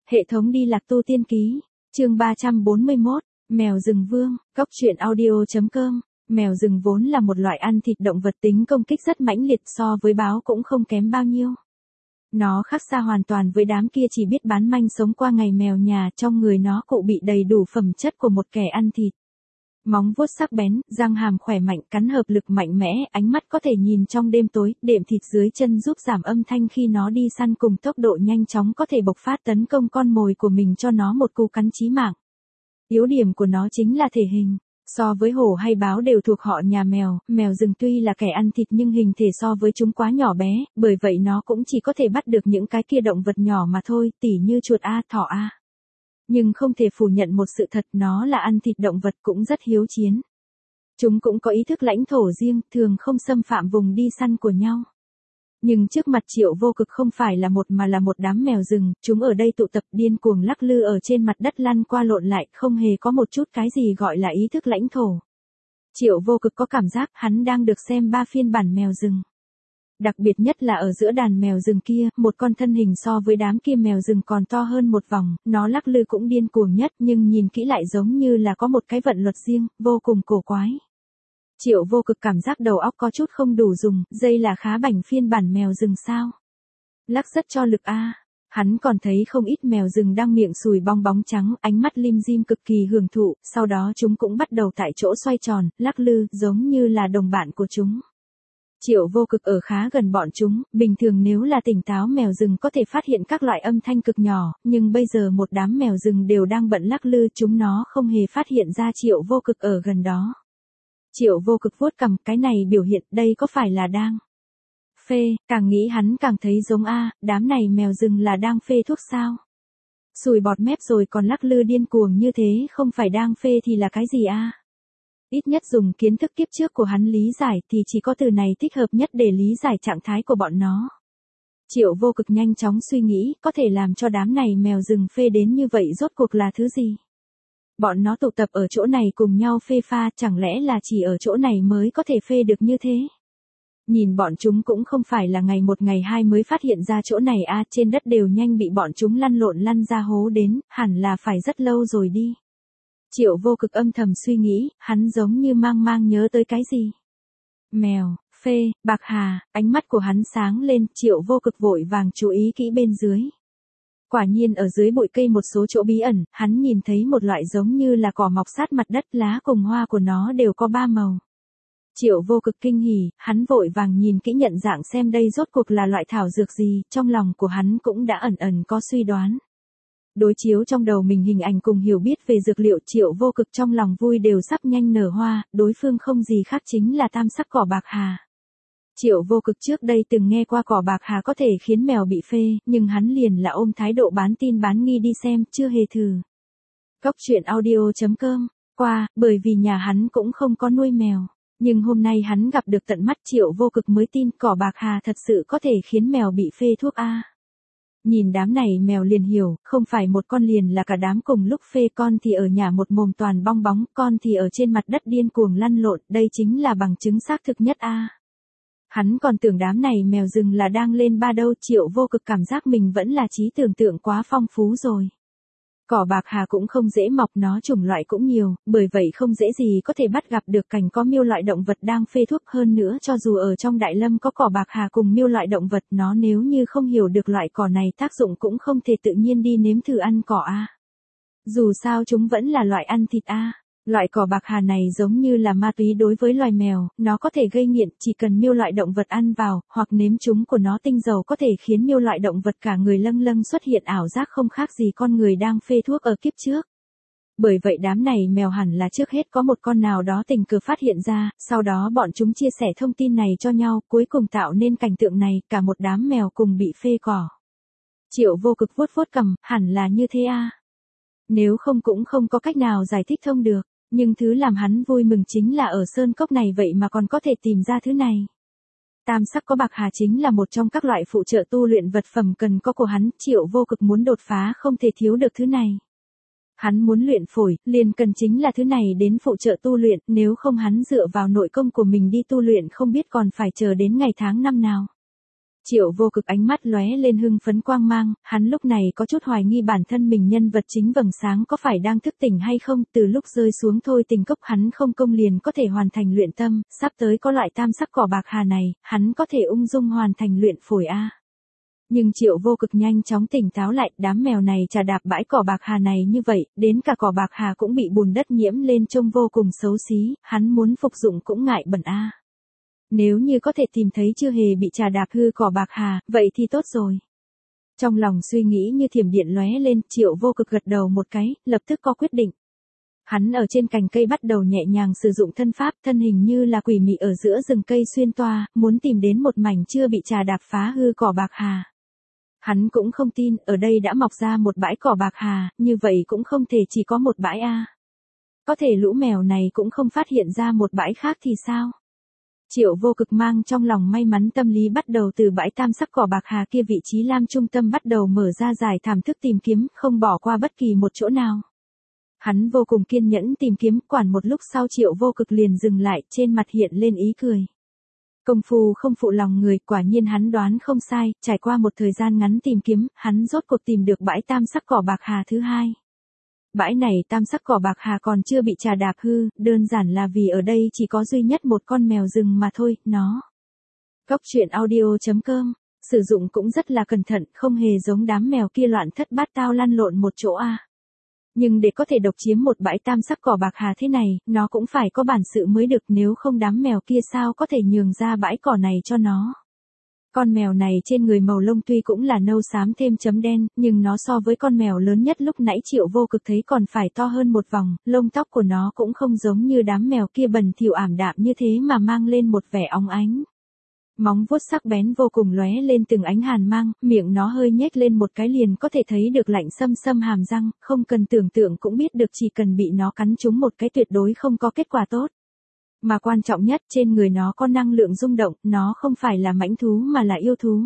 Hệ thống đi lạc tu tiên ký, chương 341, mèo rừng vương, góc truyện audio.com. Mèo rừng vốn là một loại ăn thịt động vật tính công kích rất mãnh liệt, so với báo cũng không kém bao nhiêu. Nó khác xa hoàn toàn với đám kia chỉ biết bán manh sống qua ngày mèo nhà, trong người nó cụ bị đầy đủ phẩm chất của một kẻ ăn thịt. Móng vuốt sắc bén, răng hàm khỏe mạnh, cắn hợp lực mạnh mẽ, ánh mắt có thể nhìn trong đêm tối, đệm thịt dưới chân giúp giảm âm thanh khi nó đi săn, cùng tốc độ nhanh chóng có thể bộc phát tấn công con mồi của mình cho nó một cú cắn chí mạng. Yếu điểm của nó chính là thể hình. So với hổ hay báo đều thuộc họ nhà mèo, mèo rừng tuy là kẻ ăn thịt nhưng hình thể so với chúng quá nhỏ bé, bởi vậy nó cũng chỉ có thể bắt được những cái kia động vật nhỏ mà thôi, tỉ như chuột A, thỏ A. Nhưng không thể phủ nhận một sự thật, nó là ăn thịt động vật cũng rất hiếu chiến. Chúng cũng có ý thức lãnh thổ riêng, thường không xâm phạm vùng đi săn của nhau. Nhưng trước mặt Triệu Vô Cực không phải là một mà là một đám mèo rừng, chúng ở đây tụ tập điên cuồng lắc lư ở trên mặt đất lăn qua lộn lại, không hề có một chút cái gì gọi là ý thức lãnh thổ. Triệu Vô Cực có cảm giác hắn đang được xem 3 phiên bản mèo rừng. Đặc biệt nhất là ở giữa đàn mèo rừng kia, một con thân hình so với đám kia mèo rừng còn to hơn một vòng, nó lắc lư cũng điên cuồng nhất nhưng nhìn kỹ lại giống như là có một cái vận luật riêng, vô cùng cổ quái. Triệu Vô Cực cảm giác đầu óc có chút không đủ dùng, dây là khá bảnh phiên bản mèo rừng sao. Lắc rất cho lực a. Hắn còn thấy không ít mèo rừng đang miệng sùi bong bóng trắng, ánh mắt lim dim cực kỳ hưởng thụ, sau đó chúng cũng bắt đầu tại chỗ xoay tròn, lắc lư, giống như là đồng bạn của chúng. Triệu Vô Cực ở khá gần bọn chúng, bình thường nếu là tỉnh táo mèo rừng có thể phát hiện các loại âm thanh cực nhỏ, nhưng bây giờ một đám mèo rừng đều đang bận lắc lư, chúng nó không hề phát hiện ra Triệu Vô Cực ở gần đó. Triệu Vô Cực vuốt cằm, cái này biểu hiện đây có phải là đang phê, càng nghĩ hắn càng thấy giống đám này mèo rừng là đang phê thuốc sao? Sùi bọt mép rồi còn lắc lư điên cuồng như thế, không phải đang phê thì là cái gì Ít nhất dùng kiến thức kiếp trước của hắn lý giải thì chỉ có từ này thích hợp nhất để lý giải trạng thái của bọn nó. Triệu Vô Cực nhanh chóng suy nghĩ, có thể làm cho đám này mèo rừng phê đến như vậy rốt cuộc là thứ gì? Bọn nó tụ tập ở chỗ này cùng nhau phê pha, chẳng lẽ là chỉ ở chỗ này mới có thể phê được như thế? Nhìn bọn chúng cũng không phải là ngày một ngày hai mới phát hiện ra chỗ này trên đất đều nhanh bị bọn chúng lăn lộn lăn ra hố đến, hẳn là phải rất lâu rồi đi. Triệu Vô Cực âm thầm suy nghĩ, hắn giống như mang nhớ tới cái gì? Mèo, phê, bạc hà, ánh mắt của hắn sáng lên, Triệu Vô Cực vội vàng chú ý kỹ bên dưới. Quả nhiên ở dưới bụi cây một số chỗ bí ẩn, hắn nhìn thấy một loại giống như là cỏ mọc sát mặt đất, lá cùng hoa của nó đều có 3 màu. Triệu Vô Cực kinh hỉ, hắn vội vàng nhìn kỹ nhận dạng xem đây rốt cuộc là loại thảo dược gì, trong lòng của hắn cũng đã ẩn có suy đoán. Đối chiếu trong đầu mình hình ảnh cùng hiểu biết về dược liệu, Triệu Vô Cực trong lòng vui đều sắp nhanh nở hoa, đối phương không gì khác chính là tam sắc cỏ bạc hà. Triệu Vô Cực trước đây từng nghe qua cỏ bạc hà có thể khiến mèo bị phê, nhưng hắn liền là ôm thái độ bán tin bán nghi đi xem, chưa hề thử. Góc truyện audio.com, bởi vì nhà hắn cũng không có nuôi mèo. Nhưng hôm nay hắn gặp được tận mắt, Triệu Vô Cực mới tin cỏ bạc hà thật sự có thể khiến mèo bị phê thuốc Nhìn đám này mèo liền hiểu, không phải một con liền là cả đám cùng lúc phê, con thì ở nhà một mồm toàn bong bóng, con thì ở trên mặt đất điên cuồng lăn lộn, đây chính là bằng chứng xác thực nhất Hắn còn tưởng đám này mèo rừng là đang lên ba đâu, Triệu Vô Cực cảm giác mình vẫn là trí tưởng tượng quá phong phú rồi. Cỏ bạc hà cũng không dễ mọc, nó chủng loại cũng nhiều, bởi vậy không dễ gì có thể bắt gặp được cảnh có miêu loại động vật đang phê thuốc, hơn nữa cho dù ở trong đại lâm có cỏ bạc hà cùng miêu loại động vật, nó nếu như không hiểu được loại cỏ này tác dụng cũng không thể tự nhiên đi nếm thử ăn cỏ Dù sao chúng vẫn là loại ăn thịt Loại cỏ bạc hà này giống như là ma túy đối với loài mèo, nó có thể gây nghiện, chỉ cần miêu loại động vật ăn vào, hoặc nếm chúng của nó tinh dầu có thể khiến miêu loại động vật cả người lâng lâng xuất hiện ảo giác không khác gì con người đang phê thuốc ở kiếp trước. Bởi vậy đám này mèo hẳn là trước hết có một con nào đó tình cờ phát hiện ra, sau đó bọn chúng chia sẻ thông tin này cho nhau, cuối cùng tạo nên cảnh tượng này, cả một đám mèo cùng bị phê cỏ. Triệu Vô Cực vuốt cằm, hẳn là như thế Nếu không cũng không có cách nào giải thích thông được. Nhưng thứ làm hắn vui mừng chính là ở sơn cốc này vậy mà còn có thể tìm ra thứ này. Tam sắc có bạc hà chính là một trong các loại phụ trợ tu luyện vật phẩm cần có của hắn, Triệu Vô Cực muốn đột phá không thể thiếu được thứ này. Hắn muốn luyện phổi, liền cần chính là thứ này đến phụ trợ tu luyện, nếu không hắn dựa vào nội công của mình đi tu luyện không biết còn phải chờ đến ngày tháng năm nào. Triệu Vô Cực ánh mắt lóe lên hưng phấn quang mang, hắn lúc này có chút hoài nghi bản thân mình nhân vật chính vầng sáng có phải đang thức tỉnh hay không, từ lúc rơi xuống thôi tình cốc hắn không công liền có thể hoàn thành luyện tâm, sắp tới có loại tam sắc cỏ bạc hà này, hắn có thể ung dung hoàn thành luyện phổi a. Nhưng Triệu Vô Cực nhanh chóng tỉnh táo lại, đám mèo này trà đạp bãi cỏ bạc hà này như vậy, đến cả cỏ bạc hà cũng bị bùn đất nhiễm lên trông vô cùng xấu xí, hắn muốn phục dụng cũng ngại bẩn a. Nếu như có thể tìm thấy chưa hề bị trà đạp hư cỏ bạc hà, vậy thì tốt rồi. Trong lòng suy nghĩ như thiểm điện lóe lên, Triệu Vô Cực gật đầu một cái, lập tức có quyết định. Hắn ở trên cành cây bắt đầu nhẹ nhàng sử dụng thân pháp, thân hình như là quỷ mị ở giữa rừng cây xuyên toa, muốn tìm đến một mảnh chưa bị trà đạp phá hư cỏ bạc hà. Hắn cũng không tin, ở đây đã mọc ra một bãi cỏ bạc hà, như vậy cũng không thể chỉ có một bãi a. Có thể lũ mèo này cũng không phát hiện ra một bãi khác thì sao? Triệu Vô Cực mang trong lòng may mắn tâm lý bắt đầu từ bãi tam sắc cỏ bạc hà kia vị trí lam trung tâm bắt đầu mở ra giải thảm thức tìm kiếm, không bỏ qua bất kỳ một chỗ nào. Hắn vô cùng kiên nhẫn tìm kiếm, quản một lúc sau Triệu Vô Cực liền dừng lại, trên mặt hiện lên ý cười. Công phu không phụ lòng người, quả nhiên hắn đoán không sai, trải qua một thời gian ngắn tìm kiếm, hắn rốt cuộc tìm được bãi tam sắc cỏ bạc hà thứ hai. Bãi này tam sắc cỏ bạc hà còn chưa bị trà đạp hư, đơn giản là vì ở đây chỉ có duy nhất một con mèo rừng mà thôi, nó. Góc truyện audio.com, sử dụng cũng rất là cẩn thận, không hề giống đám mèo kia loạn thất bát tao lăn lộn một chỗ a. Nhưng để có thể độc chiếm một bãi tam sắc cỏ bạc hà thế này, nó cũng phải có bản sự mới được, nếu không đám mèo kia sao có thể nhường ra bãi cỏ này cho nó. Con mèo này trên người màu lông tuy cũng là nâu xám thêm chấm đen, nhưng nó so với con mèo lớn nhất lúc nãy Triệu Vô Cực thấy còn phải to hơn một vòng, lông tóc của nó cũng không giống như đám mèo kia bẩn thỉu ảm đạm như thế mà mang lên một vẻ óng ánh. Móng vuốt sắc bén vô cùng lóe lên từng ánh hàn mang, miệng nó hơi nhếch lên một cái liền có thể thấy được lạnh xâm xâm hàm răng, không cần tưởng tượng cũng biết được chỉ cần bị nó cắn trúng một cái tuyệt đối không có kết quả tốt. Mà quan trọng nhất, trên người nó có năng lượng rung động, nó không phải là mãnh thú mà là yêu thú.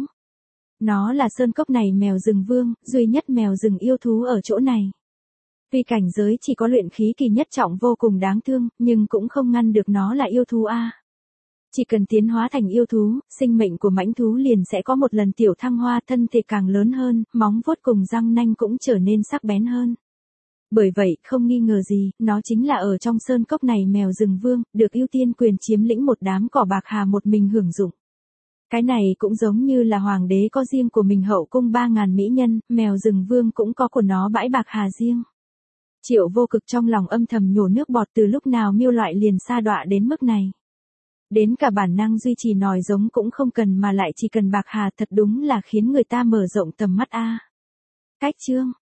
Nó là sơn cốc này mèo rừng vương, duy nhất mèo rừng yêu thú ở chỗ này. Tuy cảnh giới chỉ có luyện khí kỳ nhất trọng vô cùng đáng thương, nhưng cũng không ngăn được nó là yêu thú a. Chỉ cần tiến hóa thành yêu thú, sinh mệnh của mãnh thú liền sẽ có một lần tiểu thăng hoa, thân thể càng lớn hơn, móng vuốt cùng răng nanh cũng trở nên sắc bén hơn. Bởi vậy, không nghi ngờ gì, nó chính là ở trong sơn cốc này mèo rừng vương, được ưu tiên quyền chiếm lĩnh một đám cỏ bạc hà một mình hưởng dụng. Cái này cũng giống như là hoàng đế có riêng của mình hậu cung 3.000 mỹ nhân, mèo rừng vương cũng có của nó bãi bạc hà riêng. Triệu Vô Cực trong lòng âm thầm nhổ nước bọt, từ lúc nào miêu loại liền sa đọa đến mức này. Đến cả bản năng duy trì nòi giống cũng không cần mà lại chỉ cần bạc hà, thật đúng là khiến người ta mở rộng tầm mắt a. Cách chương